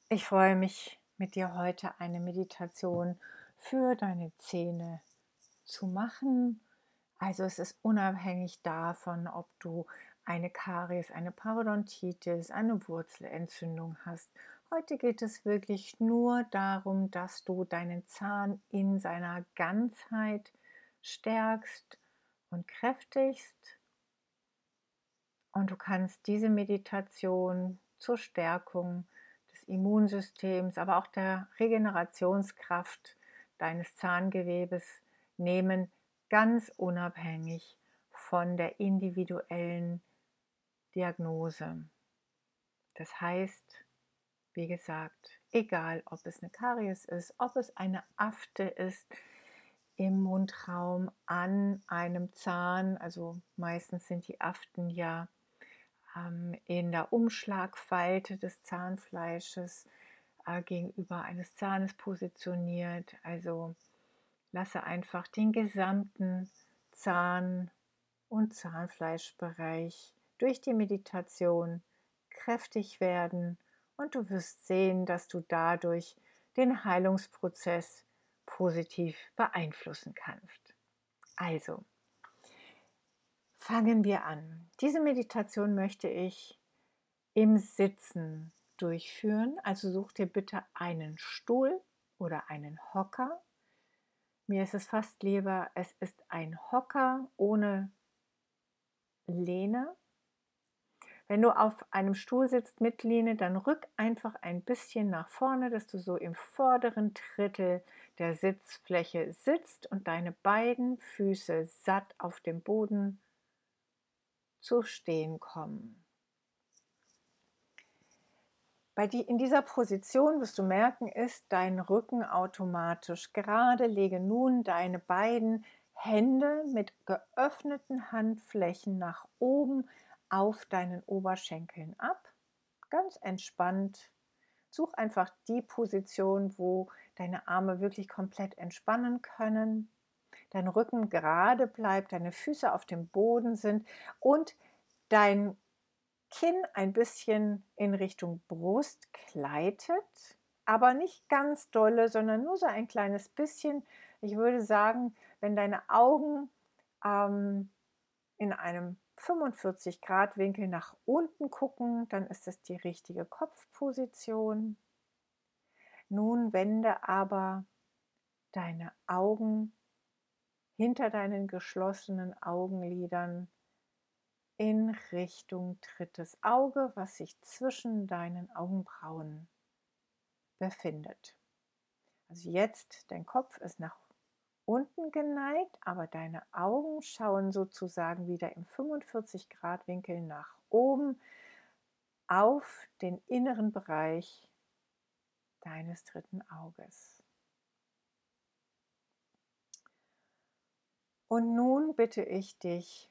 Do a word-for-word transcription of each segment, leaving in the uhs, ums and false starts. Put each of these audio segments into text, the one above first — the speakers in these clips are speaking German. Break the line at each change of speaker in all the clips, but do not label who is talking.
Ich freue mich, mit dir heute eine Meditation für deine Zähne zu machen. Also es ist unabhängig davon, ob du eine Karies, eine Parodontitis, eine Wurzelentzündung hast. Heute geht es wirklich nur darum, dass du deinen Zahn in seiner Ganzheit stärkst und kräftigst. Und du kannst diese Meditation zur Stärkung des Immunsystems, aber auch der Regenerationskraft deines Zahngewebes nehmen, ganz unabhängig von der individuellen Diagnose. Das heißt, wie gesagt, egal ob es eine Karies ist, ob es eine Afte ist im Mundraum an einem Zahn, also meistens sind die Aften ja ähm, in der Umschlagfalte des Zahnfleisches äh, gegenüber eines Zahnes positioniert. Also lasse einfach den gesamten Zahn- und Zahnfleischbereich durch die Meditation kräftig werden und du wirst sehen, dass du dadurch den Heilungsprozess positiv beeinflussen kannst. Also, fangen wir an. Diese Meditation möchte ich im Sitzen durchführen. Also such dir bitte einen Stuhl oder einen Hocker. Mir ist es fast lieber, es ist ein Hocker ohne Lehne. Wenn du auf einem Stuhl sitzt mit Lehne, dann rück einfach ein bisschen nach vorne, dass du so im vorderen Drittel der Sitzfläche sitzt und deine beiden Füße satt auf dem Boden zu stehen kommen. Bei die, in dieser Position wirst du merken, ist dein Rücken automatisch gerade. Lege nun deine beiden Hände mit geöffneten Handflächen nach oben auf deinen Oberschenkeln ab. Ganz entspannt. Such einfach die Position, wo deine Arme wirklich komplett entspannen können. Dein Rücken gerade bleibt, deine Füße auf dem Boden sind und dein Kinn ein bisschen in Richtung Brust gleitet, aber nicht ganz dolle, sondern nur so ein kleines bisschen. Ich würde sagen, wenn deine Augen ähm, in einem fünfundvierzig Grad Winkel nach unten gucken, dann ist das die richtige Kopfposition. Nun wende aber deine Augen hinter deinen geschlossenen Augenlidern in Richtung drittes Auge, was sich zwischen deinen Augenbrauen befindet. Also jetzt, dein Kopf ist nach unten geneigt, aber deine Augen schauen sozusagen wieder im fünfundvierzig Grad Winkel nach oben auf den inneren Bereich deines dritten Auges. Und nun bitte ich dich,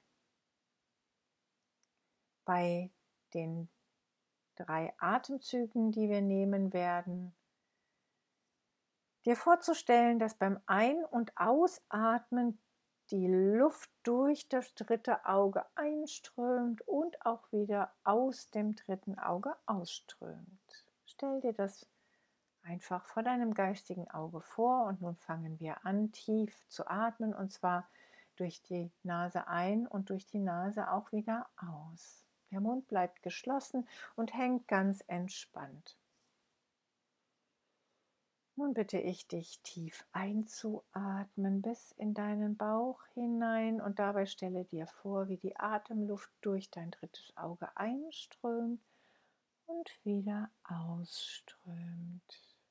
bei den drei Atemzügen, die wir nehmen werden, dir vorzustellen, dass beim Ein- und Ausatmen die Luft durch das dritte Auge einströmt und auch wieder aus dem dritten Auge ausströmt. Stell dir das einfach vor deinem geistigen Auge vor und nun fangen wir an, tief zu atmen und zwar durch die Nase ein und durch die Nase auch wieder aus. Der Mund bleibt geschlossen und hängt ganz entspannt. Nun bitte ich dich, tief einzuatmen bis in deinen Bauch hinein und dabei stelle dir vor, wie die Atemluft durch dein drittes Auge einströmt und wieder ausströmt.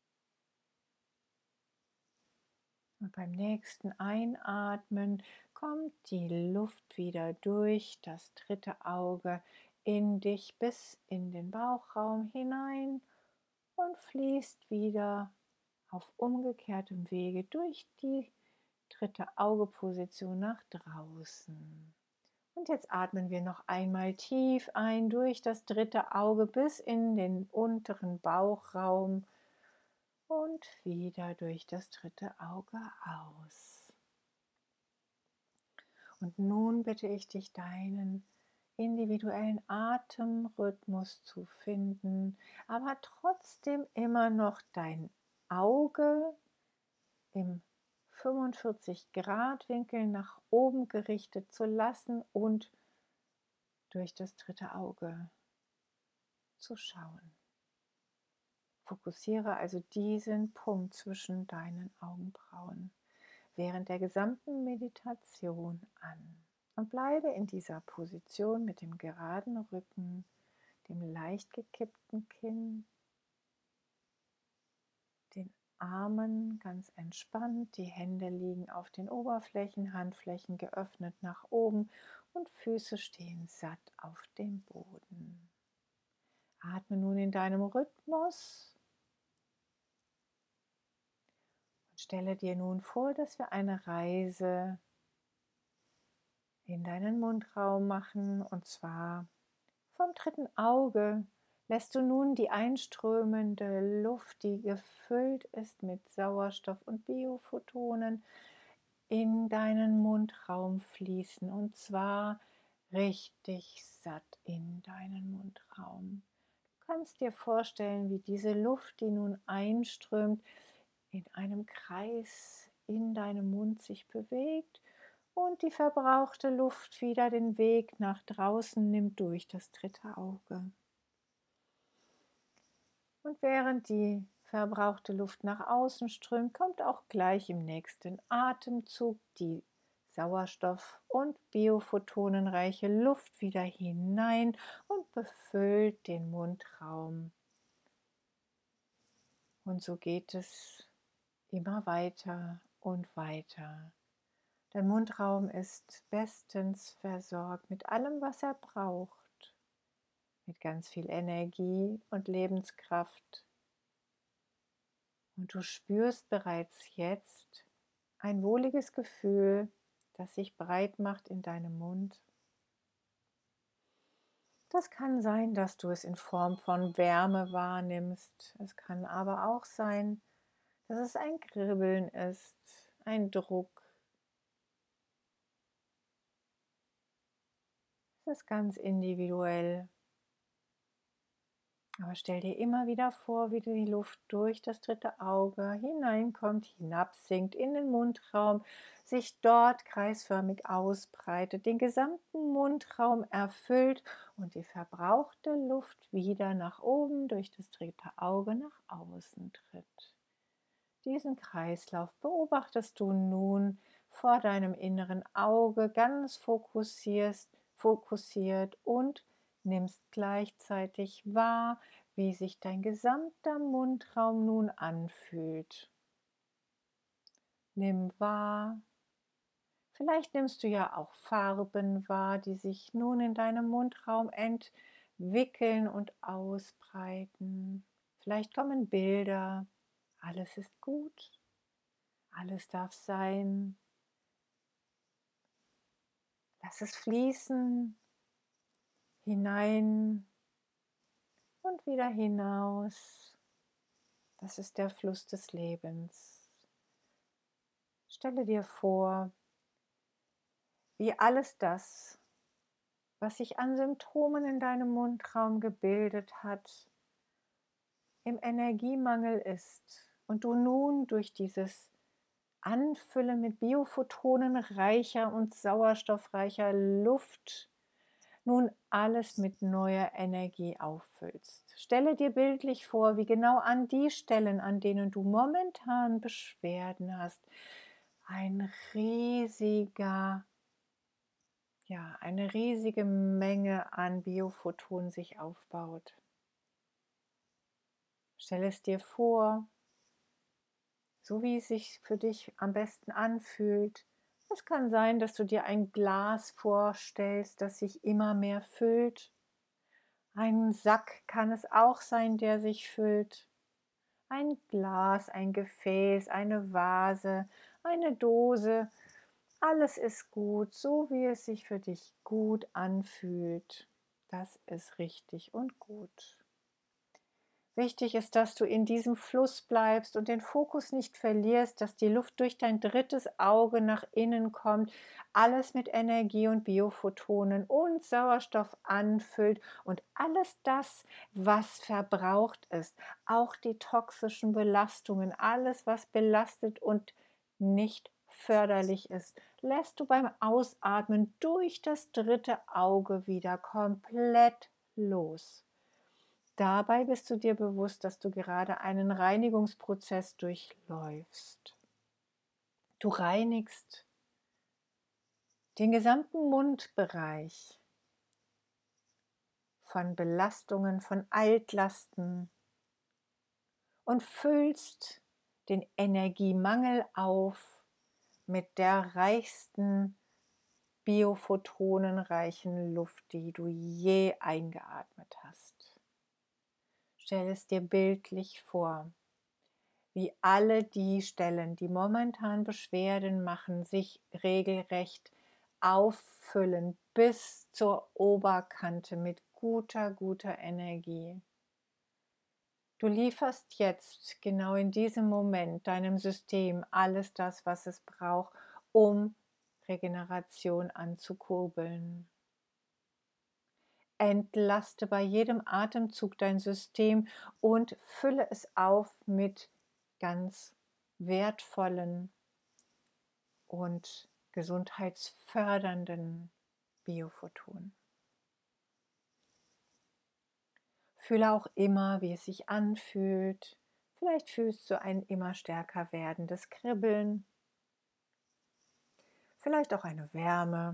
Und beim nächsten Einatmen kommt die Luft wieder durch das dritte Auge in dich bis in den Bauchraum hinein und fließt wieder auf umgekehrtem Wege durch die dritte Augeposition nach draußen. Und jetzt atmen wir noch einmal tief ein durch das dritte Auge bis in den unteren Bauchraum und wieder durch das dritte Auge aus. Und nun bitte ich dich, deinen individuellen Atemrhythmus zu finden, aber trotzdem immer noch dein Auge im fünfundvierzig Grad Winkel nach oben gerichtet zu lassen und durch das dritte Auge zu schauen. Fokussiere also diesen Punkt zwischen deinen Augenbrauen während der gesamten Meditation an und bleibe in dieser Position mit dem geraden Rücken, dem leicht gekippten Kinn, den Armen ganz entspannt, die Hände liegen auf den Oberflächen, Handflächen geöffnet nach oben und Füße stehen satt auf dem Boden. Atme nun in deinem Rhythmus und stelle dir nun vor, dass wir eine Reise in deinen Mundraum machen, und zwar vom dritten Auge lässt du nun die einströmende Luft, die gefüllt ist mit Sauerstoff und Biophotonen, in deinen Mundraum fließen, und zwar richtig satt in deinen Mundraum. Du kannst dir vorstellen, wie diese Luft, die nun einströmt, in einem Kreis in deinem Mund sich bewegt und die verbrauchte Luft wieder den Weg nach draußen nimmt durch das dritte Auge. Und während die verbrauchte Luft nach außen strömt, kommt auch gleich im nächsten Atemzug die Sauerstoff- und biophotonenreiche Luft wieder hinein und befüllt den Mundraum. Und so geht es immer weiter und weiter. Dein Mundraum ist bestens versorgt mit allem, was er braucht, mit ganz viel Energie und Lebenskraft. Und du spürst bereits jetzt ein wohliges Gefühl, das sich breit macht in deinem Mund. Das kann sein, dass du es in Form von Wärme wahrnimmst. Es kann aber auch sein, dass es ein Kribbeln ist, ein Druck. Es ist ganz individuell. Aber stell dir immer wieder vor, wie die Luft durch das dritte Auge hineinkommt, hinabsinkt in den Mundraum, sich dort kreisförmig ausbreitet, den gesamten Mundraum erfüllt und die verbrauchte Luft wieder nach oben durch das dritte Auge nach außen tritt. Diesen Kreislauf beobachtest du nun vor deinem inneren Auge ganz fokussierst, fokussiert und nimmst gleichzeitig wahr, wie sich dein gesamter Mundraum nun anfühlt. Nimm wahr. Vielleicht nimmst du ja auch Farben wahr, die sich nun in deinem Mundraum entwickeln und ausbreiten. Vielleicht kommen Bilder. Alles ist gut. Alles darf sein. Lass es fließen. Hinein und wieder hinaus. Das ist der Fluss des Lebens. Stelle dir vor, wie alles das, was sich an Symptomen in deinem Mundraum gebildet hat, im Energiemangel ist und du nun durch dieses Anfüllen mit biophotonenreicher und sauerstoffreicher Luft nun alles mit neuer Energie auffüllst. Stelle dir bildlich vor, wie genau an die Stellen, an denen du momentan Beschwerden hast, ein riesiger, ja, eine riesige Menge an Biophotonen sich aufbaut. Stell es dir vor, so wie es sich für dich am besten anfühlt. Es kann sein, dass du dir ein Glas vorstellst, das sich immer mehr füllt. Ein Sack kann es auch sein, der sich füllt. Ein Glas, ein Gefäß, eine Vase, eine Dose. Alles ist gut, so wie es sich für dich gut anfühlt. Das ist richtig und gut. Wichtig ist, dass du in diesem Fluss bleibst und den Fokus nicht verlierst, dass die Luft durch dein drittes Auge nach innen kommt, alles mit Energie und Biophotonen und Sauerstoff anfüllt und alles das, was verbraucht ist, auch die toxischen Belastungen, alles, was belastet und nicht förderlich ist, lässt du beim Ausatmen durch das dritte Auge wieder komplett los. Dabei bist du dir bewusst, dass du gerade einen Reinigungsprozess durchläufst. Du reinigst den gesamten Mundbereich von Belastungen, von Altlasten und füllst den Energiemangel auf mit der reichsten, biophotonenreichen Luft, die du je eingeatmet hast. Stell es dir bildlich vor, wie alle die Stellen, die momentan Beschwerden machen, sich regelrecht auffüllen bis zur Oberkante mit guter, guter Energie. Du lieferst jetzt genau in diesem Moment deinem System alles das, was es braucht, um Regeneration anzukurbeln. Entlaste bei jedem Atemzug dein System und fülle es auf mit ganz wertvollen und gesundheitsfördernden Biophotonen. Fühle auch immer, wie es sich anfühlt. Vielleicht fühlst du ein immer stärker werdendes Kribbeln, vielleicht auch eine Wärme.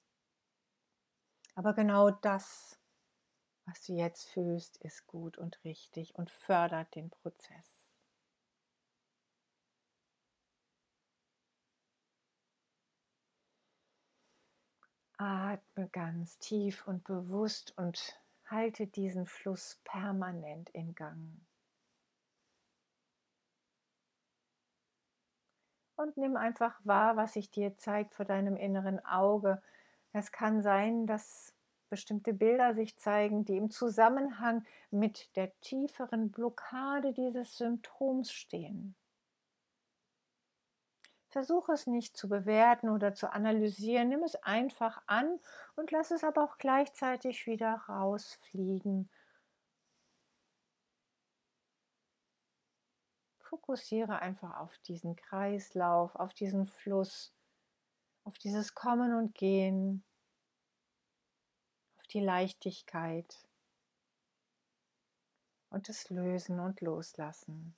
Aber genau das, was du jetzt fühlst, ist gut und richtig und fördert den Prozess. Atme ganz tief und bewusst und halte diesen Fluss permanent in Gang. Und nimm einfach wahr, was sich dir zeigt vor deinem inneren Auge. Es kann sein, dass bestimmte Bilder sich zeigen, die im Zusammenhang mit der tieferen Blockade dieses Symptoms stehen. Versuche es nicht zu bewerten oder zu analysieren, nimm es einfach an und lass es aber auch gleichzeitig wieder rausfliegen. Fokussiere einfach auf diesen Kreislauf, auf diesen Fluss, auf dieses Kommen und Gehen, auf die Leichtigkeit und das Lösen und Loslassen.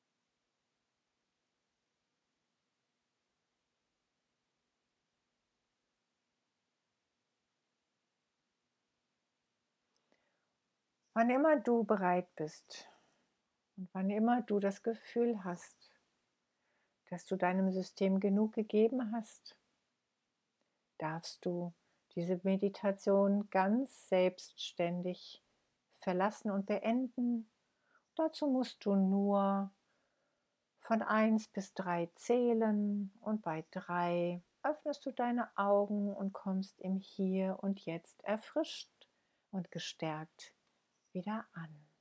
Wann immer du bereit bist und wann immer du das Gefühl hast, dass du deinem System genug gegeben hast, darfst du diese Meditation ganz selbstständig verlassen und beenden. Dazu musst du nur von eins bis drei zählen und bei drei öffnest du deine Augen und kommst im Hier und Jetzt erfrischt und gestärkt wieder an.